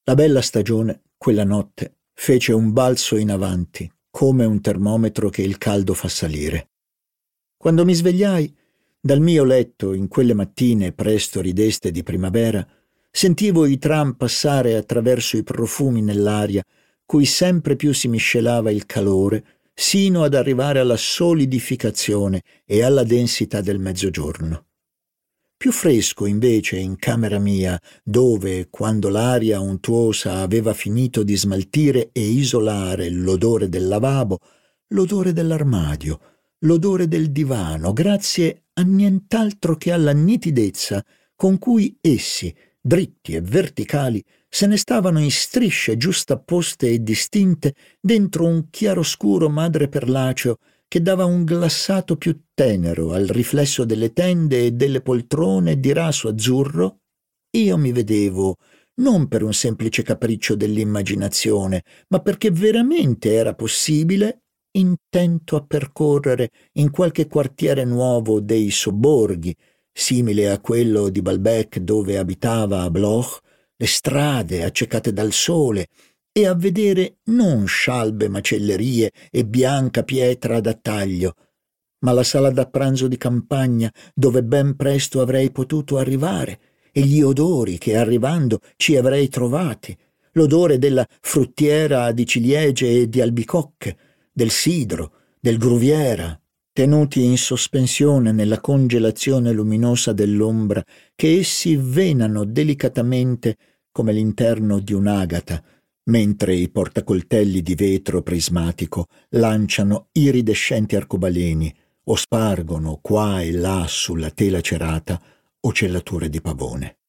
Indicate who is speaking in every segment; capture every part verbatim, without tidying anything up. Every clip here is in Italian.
Speaker 1: La bella stagione, quella notte, fece un balzo in avanti, come un termometro che il caldo fa salire. Quando mi svegliai, dal mio letto, in quelle mattine presto rideste di primavera, sentivo i tram passare attraverso i profumi nell'aria, cui sempre più si miscelava il calore, sino ad arrivare alla solidificazione e alla densità del mezzogiorno. Più fresco invece in camera mia, dove, quando l'aria untuosa aveva finito di smaltire e isolare l'odore del lavabo, l'odore dell'armadio, l'odore del divano, grazie a nient'altro che alla nitidezza con cui essi, dritti e verticali, se ne stavano in strisce giustapposte e distinte dentro un chiaroscuro madreperlaceo che dava un glassato più tenero al riflesso delle tende e delle poltrone di raso azzurro, io mi vedevo non per un semplice capriccio dell'immaginazione, ma perché veramente era possibile, intento a percorrere in qualche quartiere nuovo dei sobborghi, simile a quello di Balbec dove abitava a Bloch, le strade accecate dal sole, e a vedere non scialbe macellerie e bianca pietra da taglio, ma la sala da pranzo di campagna dove ben presto avrei potuto arrivare, e gli odori che arrivando ci avrei trovati, l'odore della fruttiera di ciliegie e di albicocche, del sidro, del gruviera, tenuti in sospensione nella congelazione luminosa dell'ombra, che essi venano delicatamente come l'interno di un'agata, mentre i portacoltelli di vetro prismatico lanciano iridescenti arcobaleni o spargono qua e là sulla tela cerata ocellature di pavone.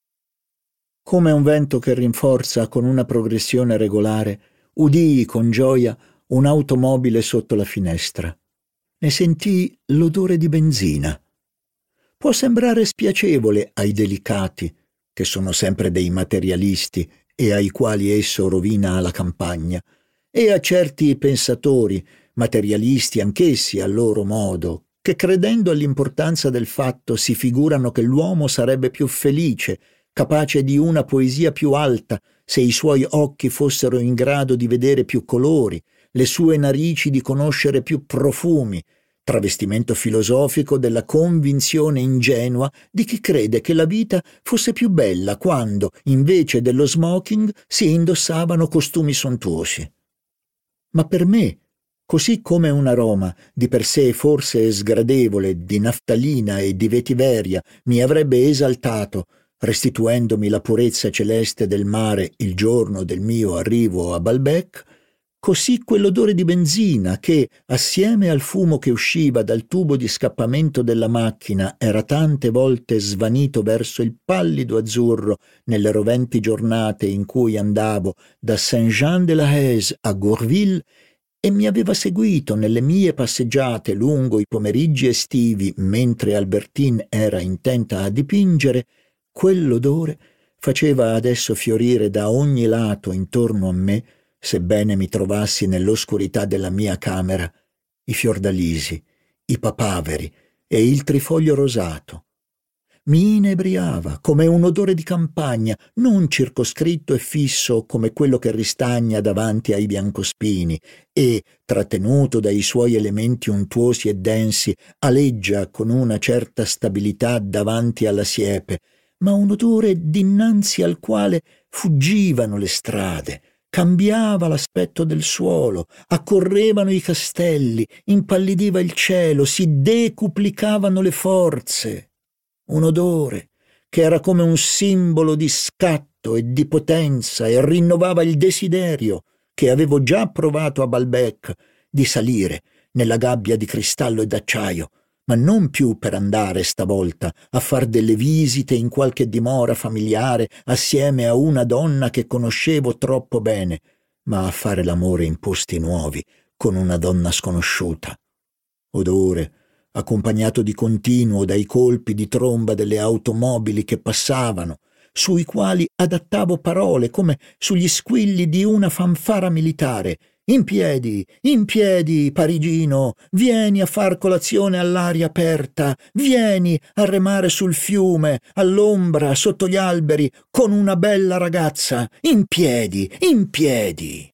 Speaker 1: Come un vento che rinforza con una progressione regolare, udii con gioia un'automobile sotto la finestra. Ne sentii l'odore di benzina. Può sembrare spiacevole ai delicati, che sono sempre dei materialisti e ai quali esso rovina la campagna, e a certi pensatori, materialisti anch'essi a loro modo, che credendo all'importanza del fatto si figurano che l'uomo sarebbe più felice, capace di una poesia più alta, se i suoi occhi fossero in grado di vedere più colori, le sue narici di conoscere più profumi, travestimento filosofico della convinzione ingenua di chi crede che la vita fosse più bella quando, invece dello smoking, si indossavano costumi sontuosi. Ma per me, così come un aroma, di per sé forse sgradevole, di naftalina e di vetiveria, mi avrebbe esaltato, restituendomi la purezza celeste del mare il giorno del mio arrivo a Balbec, così quell'odore di benzina che, assieme al fumo che usciva dal tubo di scappamento della macchina, era tante volte svanito verso il pallido azzurro nelle roventi giornate in cui andavo da Saint-Jean-de-la-Haise a Gourville e mi aveva seguito nelle mie passeggiate lungo i pomeriggi estivi mentre Albertine era intenta a dipingere, quell'odore faceva adesso fiorire da ogni lato intorno a me, sebbene mi trovassi nell'oscurità della mia camera, i fiordalisi, i papaveri e il trifoglio rosato. Mi inebriava come un odore di campagna, non circoscritto e fisso come quello che ristagna davanti ai biancospini e, trattenuto dai suoi elementi untuosi e densi, aleggia con una certa stabilità davanti alla siepe, ma un odore dinanzi al quale fuggivano le strade, cambiava l'aspetto del suolo, accorrevano i castelli, impallidiva il cielo, si decuplicavano le forze. Un odore che era come un simbolo di scatto e di potenza e rinnovava il desiderio, che avevo già provato a Balbec, di salire nella gabbia di cristallo e d'acciaio, ma non più per andare stavolta a far delle visite in qualche dimora familiare assieme a una donna che conoscevo troppo bene, ma a fare l'amore in posti nuovi con una donna sconosciuta. Odore accompagnato di continuo dai colpi di tromba delle automobili che passavano, sui quali adattavo parole come sugli squilli di una fanfara militare, In piedi, in piedi, parigino, vieni a far colazione all'aria aperta, vieni a remare sul fiume, all'ombra, sotto gli alberi, con una bella ragazza, in piedi, in piedi.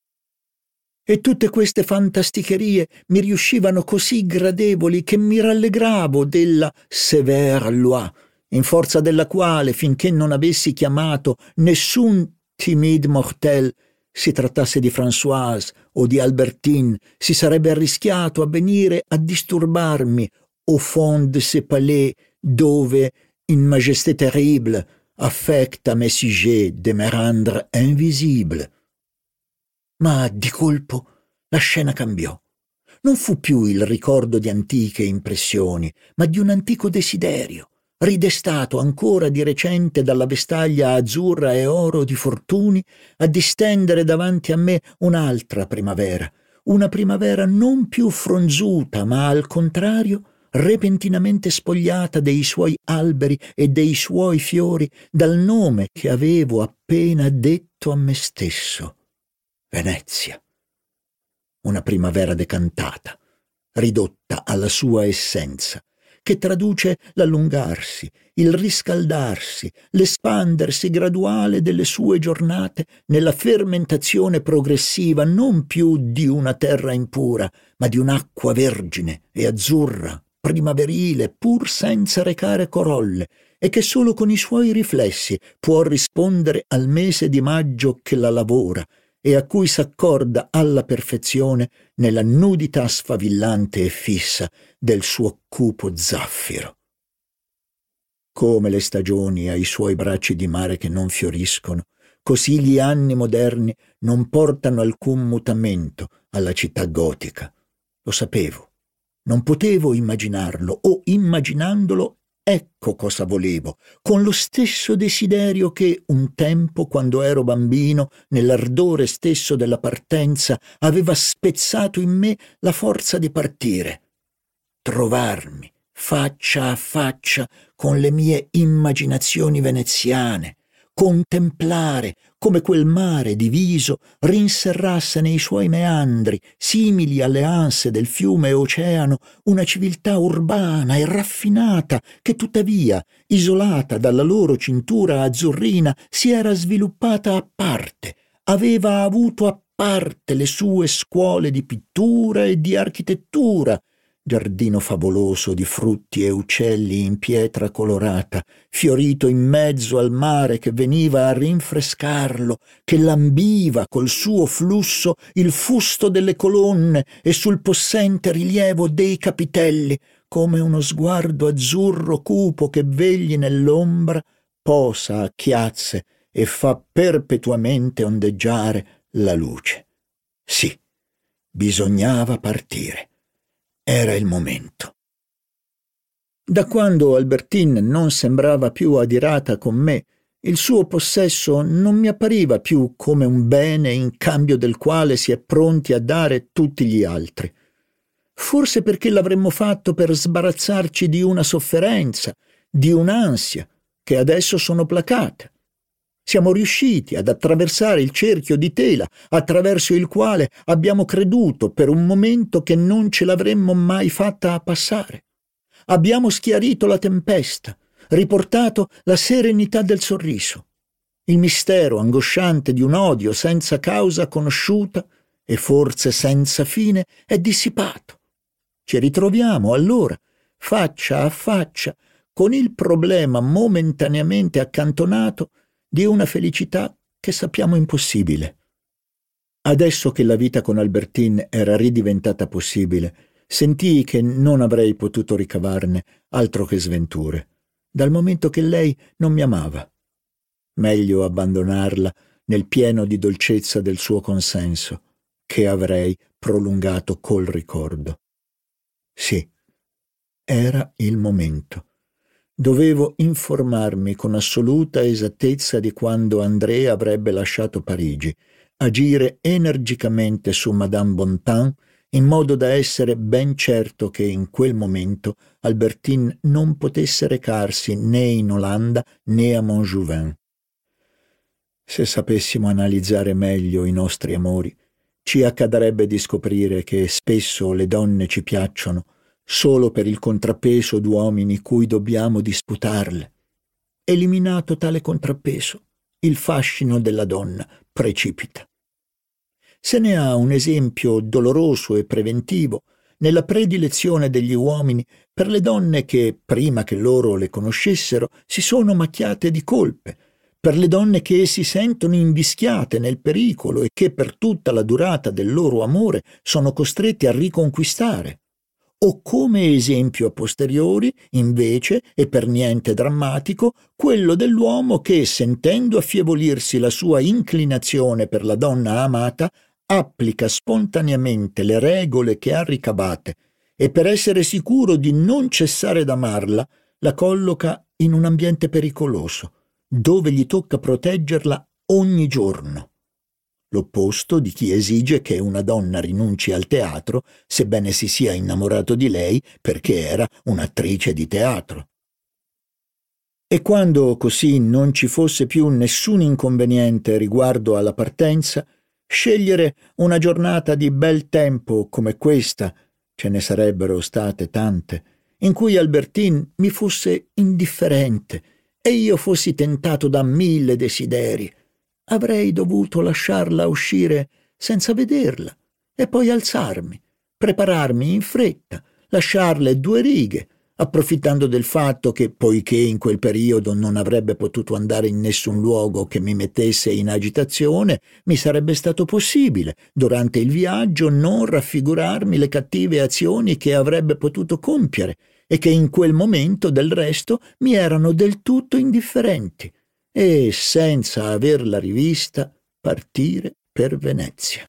Speaker 1: E tutte queste fantasticherie mi riuscivano così gradevoli che mi rallegravo della sévère loi, in forza della quale, finché non avessi chiamato nessun timide mortel, si trattasse di Françoise o di Albertine, si sarebbe arrischiato a venire a disturbarmi au fond de ce palais dove, in majesté terrible, affecte à mes sujets de me rendre invisible. Ma di colpo la scena cambiò. Non fu più il ricordo di antiche impressioni, ma di un antico desiderio, ridestato ancora di recente dalla vestaglia azzurra e oro di Fortuny, a distendere davanti a me un'altra primavera, una primavera non più fronzuta, ma al contrario repentinamente spogliata dei suoi alberi e dei suoi fiori, dal nome che avevo appena detto a me stesso: Venezia. Una primavera decantata, ridotta alla sua essenza, che traduce l'allungarsi, il riscaldarsi, l'espandersi graduale delle sue giornate nella fermentazione progressiva non più di una terra impura, ma di un'acqua vergine e azzurra, primaverile, pur senza recare corolle, e che solo con i suoi riflessi può rispondere al mese di maggio che la lavora e a cui s'accorda alla perfezione nella nudità sfavillante e fissa del suo cupo zaffiro. Come le stagioni ai suoi bracci di mare che non fioriscono, così gli anni moderni non portano alcun mutamento alla città gotica. Lo sapevo, non potevo immaginarlo, o immaginandolo ecco cosa volevo, con lo stesso desiderio che un tempo, quando ero bambino, nell'ardore stesso della partenza, aveva spezzato in me la forza di partire. Trovarmi faccia a faccia con le mie immaginazioni veneziane, contemplare come quel mare diviso rinserrasse nei suoi meandri, simili alle anse del fiume oceano, una civiltà urbana e raffinata che tuttavia, isolata dalla loro cintura azzurrina, si era sviluppata a parte, aveva avuto a parte le sue scuole di pittura e di architettura, giardino favoloso di frutti e uccelli in pietra colorata, fiorito in mezzo al mare che veniva a rinfrescarlo, che lambiva col suo flusso il fusto delle colonne e sul possente rilievo dei capitelli, come uno sguardo azzurro cupo che vegli nell'ombra, posa a chiazze e fa perpetuamente ondeggiare la luce. Sì, bisognava partire. Era il momento. Da quando Albertine non sembrava più adirata con me, il suo possesso non mi appariva più come un bene in cambio del quale si è pronti a dare tutti gli altri. Forse perché l'avremmo fatto per sbarazzarci di una sofferenza, di un'ansia, che adesso sono placate. Siamo riusciti ad attraversare il cerchio di tela attraverso il quale abbiamo creduto per un momento che non ce l'avremmo mai fatta a passare. Abbiamo schiarito la tempesta, riportato la serenità del sorriso. Il mistero angosciante di un odio senza causa conosciuta e forse senza fine è dissipato. Ci ritroviamo allora, faccia a faccia, con il problema momentaneamente accantonato di una felicità che sappiamo impossibile. Adesso che la vita con Albertine era ridiventata possibile, sentii che non avrei potuto ricavarne altro che sventure, dal momento che lei non mi amava. Meglio abbandonarla nel pieno di dolcezza del suo consenso, che avrei prolungato col ricordo. Sì, era il momento. Dovevo informarmi con assoluta esattezza di quando André avrebbe lasciato Parigi, agire energicamente su Madame Bontemps in modo da essere ben certo che in quel momento Albertine non potesse recarsi né in Olanda né a Montjouvin. Se sapessimo analizzare meglio i nostri amori, ci accadrebbe di scoprire che spesso le donne ci piacciono solo per il contrappeso d'uomini cui dobbiamo disputarle. Eliminato tale contrappeso, il fascino della donna precipita. Se ne ha un esempio doloroso e preventivo nella predilezione degli uomini per le donne che, prima che loro le conoscessero, si sono macchiate di colpe, per le donne che si sentono invischiate nel pericolo e che per tutta la durata del loro amore sono costrette a riconquistare. O come esempio a posteriori, invece, e per niente drammatico, quello dell'uomo che, sentendo affievolirsi la sua inclinazione per la donna amata, applica spontaneamente le regole che ha ricavate e per essere sicuro di non cessare d'amarla, la colloca in un ambiente pericoloso, dove gli tocca proteggerla ogni giorno. L'opposto di chi esige che una donna rinunci al teatro, sebbene si sia innamorato di lei perché era un'attrice di teatro. E quando così non ci fosse più nessun inconveniente riguardo alla partenza, scegliere una giornata di bel tempo come questa, ce ne sarebbero state tante, in cui Albertine mi fosse indifferente e io fossi tentato da mille desideri, avrei dovuto lasciarla uscire senza vederla e poi alzarmi, prepararmi in fretta, lasciarle due righe, approfittando del fatto che, poiché in quel periodo non avrebbe potuto andare in nessun luogo che mi mettesse in agitazione, mi sarebbe stato possibile, durante il viaggio, non raffigurarmi le cattive azioni che avrebbe potuto compiere e che in quel momento, del resto, mi erano del tutto indifferenti, e, senza averla rivista, partire per Venezia.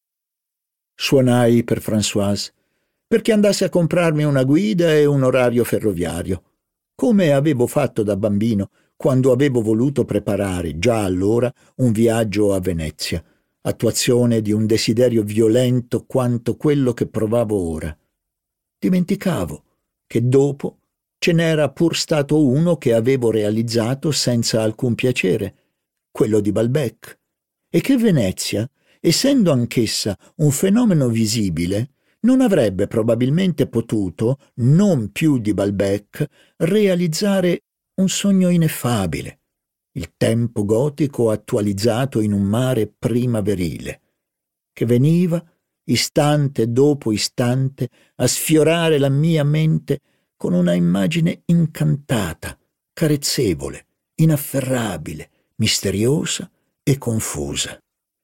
Speaker 1: Suonai per Françoise perché andasse a comprarmi una guida e un orario ferroviario, come avevo fatto da bambino quando avevo voluto preparare, già allora, un viaggio a Venezia, attuazione di un desiderio violento quanto quello che provavo ora. Dimenticavo che dopo ce n'era pur stato uno che avevo realizzato senza alcun piacere, quello di Balbec, e che Venezia, essendo anch'essa un fenomeno visibile, non avrebbe probabilmente potuto, non più di Balbec, realizzare un sogno ineffabile, il tempo gotico attualizzato in un mare primaverile, che veniva, istante dopo istante, a sfiorare la mia mente con una immagine incantata, carezzevole, inafferrabile, misteriosa e confusa.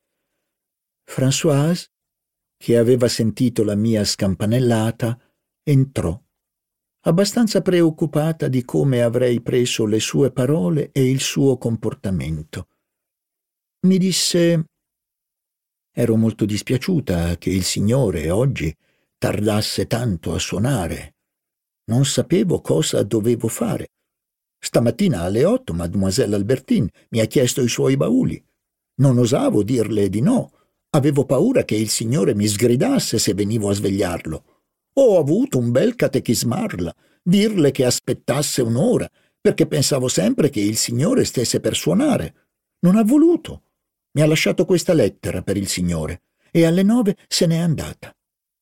Speaker 1: Françoise, che aveva sentito la mia scampanellata, entrò, abbastanza preoccupata di come avrei preso le sue parole e il suo comportamento. Mi disse: «Ero molto dispiaciuta che il signore oggi tardasse tanto a suonare. Non sapevo cosa dovevo fare. Stamattina alle otto Mademoiselle Albertine mi ha chiesto i suoi bauli. Non osavo dirle di no. Avevo paura che il signore mi sgridasse se venivo a svegliarlo. Ho avuto un bel catechismarla, dirle che aspettasse un'ora, perché pensavo sempre che il signore stesse per suonare. Non ha voluto. Mi ha lasciato questa lettera per il signore e alle nove se n'è andata».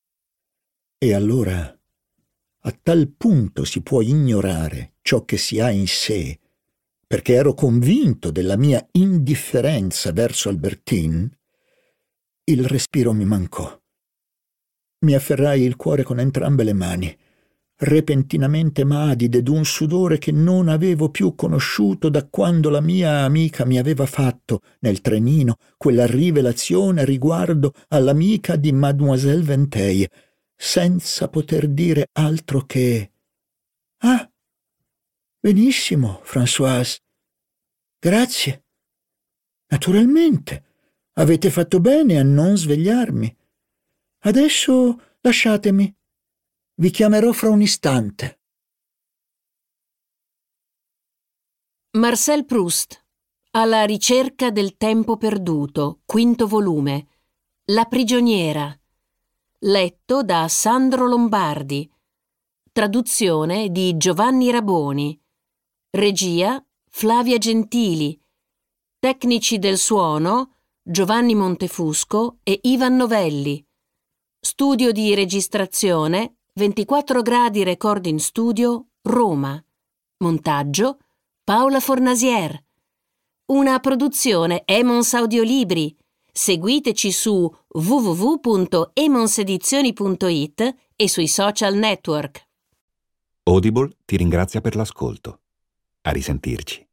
Speaker 1: E allora, a tal punto si può ignorare ciò che si ha in sé, perché ero convinto della mia indifferenza verso Albertine, il respiro mi mancò. Mi afferrai il cuore con entrambe le mani, repentinamente madide d'un sudore che non avevo più conosciuto da quando la mia amica mi aveva fatto, nel trenino, quella rivelazione riguardo all'amica di Mademoiselle Vinteuil, senza poter dire altro che «Ah, benissimo, Françoise. Grazie. Naturalmente. Avete fatto bene a non svegliarmi. Adesso lasciatemi. Vi chiamerò fra un istante».
Speaker 2: Marcel Proust, Alla ricerca del tempo perduto, quinto volume, La prigioniera, letto da Sandro Lombardi, traduzione di Giovanni Raboni, regia Flavia Gentili, tecnici del suono Giovanni Montefusco e Ivan Novelli. Studio di registrazione ventiquattro gradi Recording Studio, Roma. Montaggio Paola Fornasier. Una produzione Emons Audiolibri. Seguiteci su w w w punto emonsedizioni punto i t e sui social network.
Speaker 3: Audible ti ringrazia per l'ascolto. A risentirci.